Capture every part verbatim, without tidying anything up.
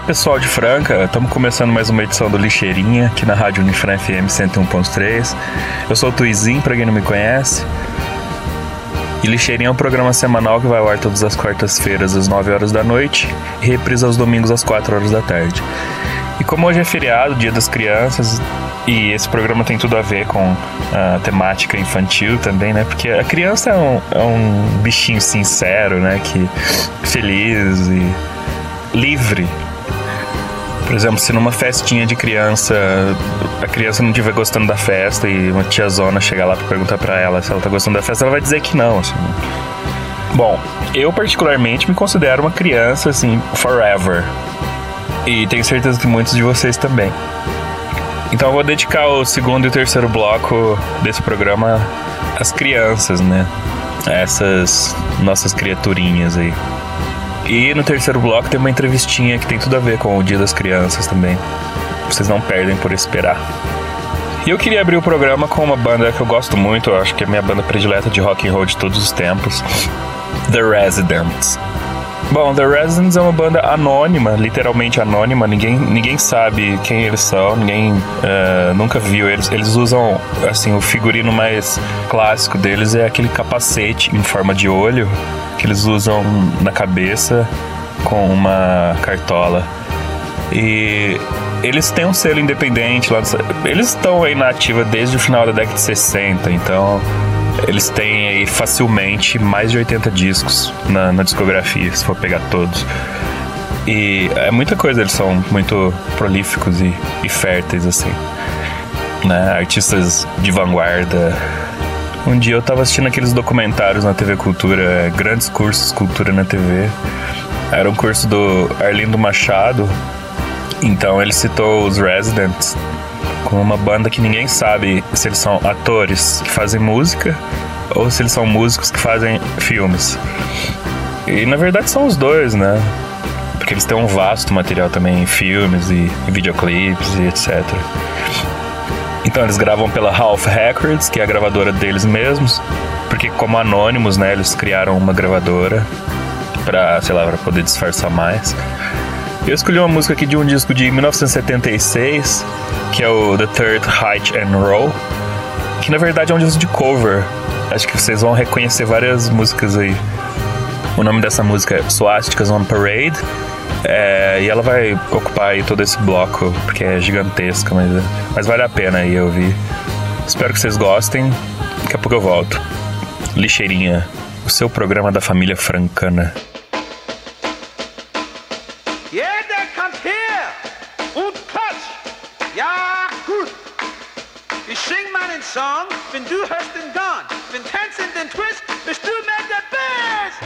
pessoal de Franca, estamos começando mais uma edição do Lixeirinha aqui na Rádio Unifran F M cento e um ponto três. Eu sou o Tuizinho, pra quem não me conhece. E Lixeirinha é um programa semanal que vai ao ar todas as quartas-feiras às nove horas da noite e reprisa aos domingos às quatro horas da tarde. E como hoje é feriado, Dia das Crianças, e esse programa tem tudo a ver com a temática infantil também, né? Porque a criança é um, é um bichinho sincero, né? Que feliz e livre. Por exemplo, se numa festinha de criança a criança não estiver gostando da festa e uma tiazona chegar lá pra perguntar pra ela se ela tá gostando da festa, ela vai dizer que não, assim. Bom, eu particularmente me considero uma criança, assim, forever. E tenho certeza que muitos de vocês também. Então eu vou dedicar o segundo e o terceiro bloco desse programa às crianças, né? A essas nossas criaturinhas aí. E no terceiro bloco tem uma entrevistinha que tem tudo a ver com o Dia das Crianças também. Vocês não perdem por esperar. E eu queria abrir o programa com uma banda que eu gosto muito, eu acho que é a minha banda predileta de rock and roll de todos os tempos, The Residents. Bom, The Residents é uma banda anônima, literalmente anônima, ninguém, ninguém sabe quem eles são, ninguém uh, nunca viu eles. Eles usam, assim, o figurino mais clássico deles é aquele capacete em forma de olho que eles usam na cabeça com uma cartola. E eles têm um selo independente lá, eles estão aí na ativa desde o final da década de sessenta, então eles têm aí facilmente mais de oitenta discos na, na discografia, se for pegar todos. E é muita coisa, eles são muito prolíficos e, e férteis, assim, né? Artistas de vanguarda. Um dia eu tava assistindo aqueles documentários na T V Cultura, Grandes Cursos Cultura na T V. Era um curso do Arlindo Machado, então ele citou os Residents com uma banda que ninguém sabe se eles são atores que fazem música ou se eles são músicos que fazem filmes. E na verdade são os dois, né? Porque eles têm um vasto material também em filmes e, e videoclipes e etcétera. Então eles gravam pela Half Records, que é a gravadora deles mesmos, porque como anônimos, né, eles criaram uma gravadora pra, sei lá, pra poder disfarçar mais. Eu escolhi uma música aqui de um disco de mil novecentos e setenta e seis, que é o The Third Height and Roll, que na verdade é um disco de cover. Acho que vocês vão reconhecer várias músicas aí. O nome dessa música é Swastikas on Parade, é, e ela vai ocupar aí todo esse bloco, porque é gigantesca, mas, mas vale a pena aí ouvir. Espero que vocês gostem. Daqui a pouco eu volto. Lixeirinha, o seu programa da família francana. Song, wenn du hörst den Gone, wenn tanzen den Twist, bist du mit der Best!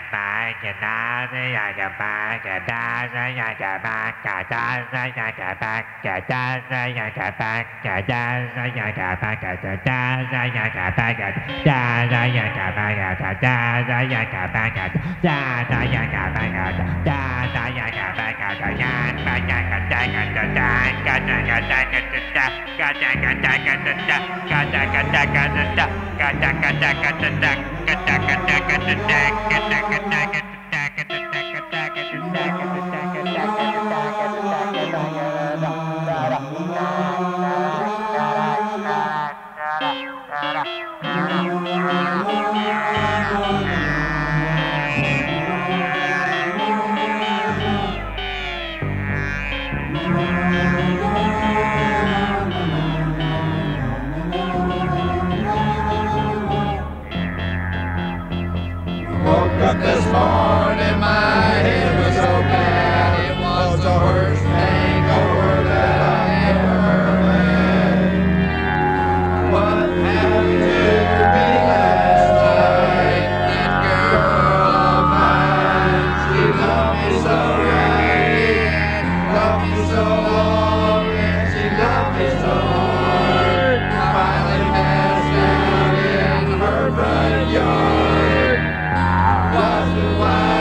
Woke up this morning, my head was so bad, it was the worst hangover that I ever had. What happened to me last night? That girl of mine, she loved me so right, loved me so long, and she loved me so hard. Finally passed out in her front yard. Why?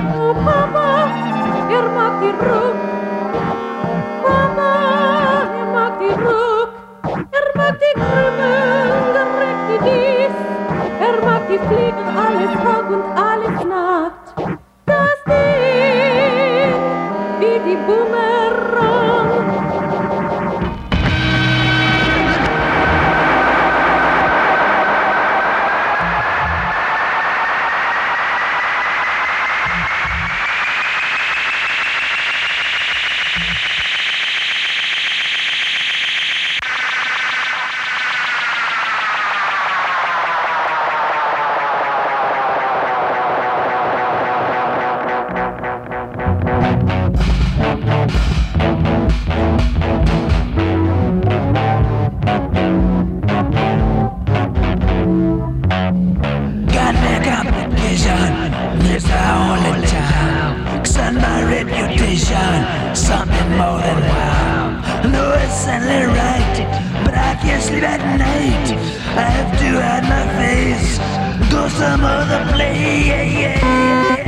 Oh Papa, er mag die Ruck. Papa, er mag die Ruck. Er mag die Krümel, direkt die Dies. Er mag die Fliegen, alles Tag und alles Nacht. Das Ding, wie die Bumerang. Something more than wow. I know it's certainly right, but I can't sleep at night. I have to hide my face, go some other place.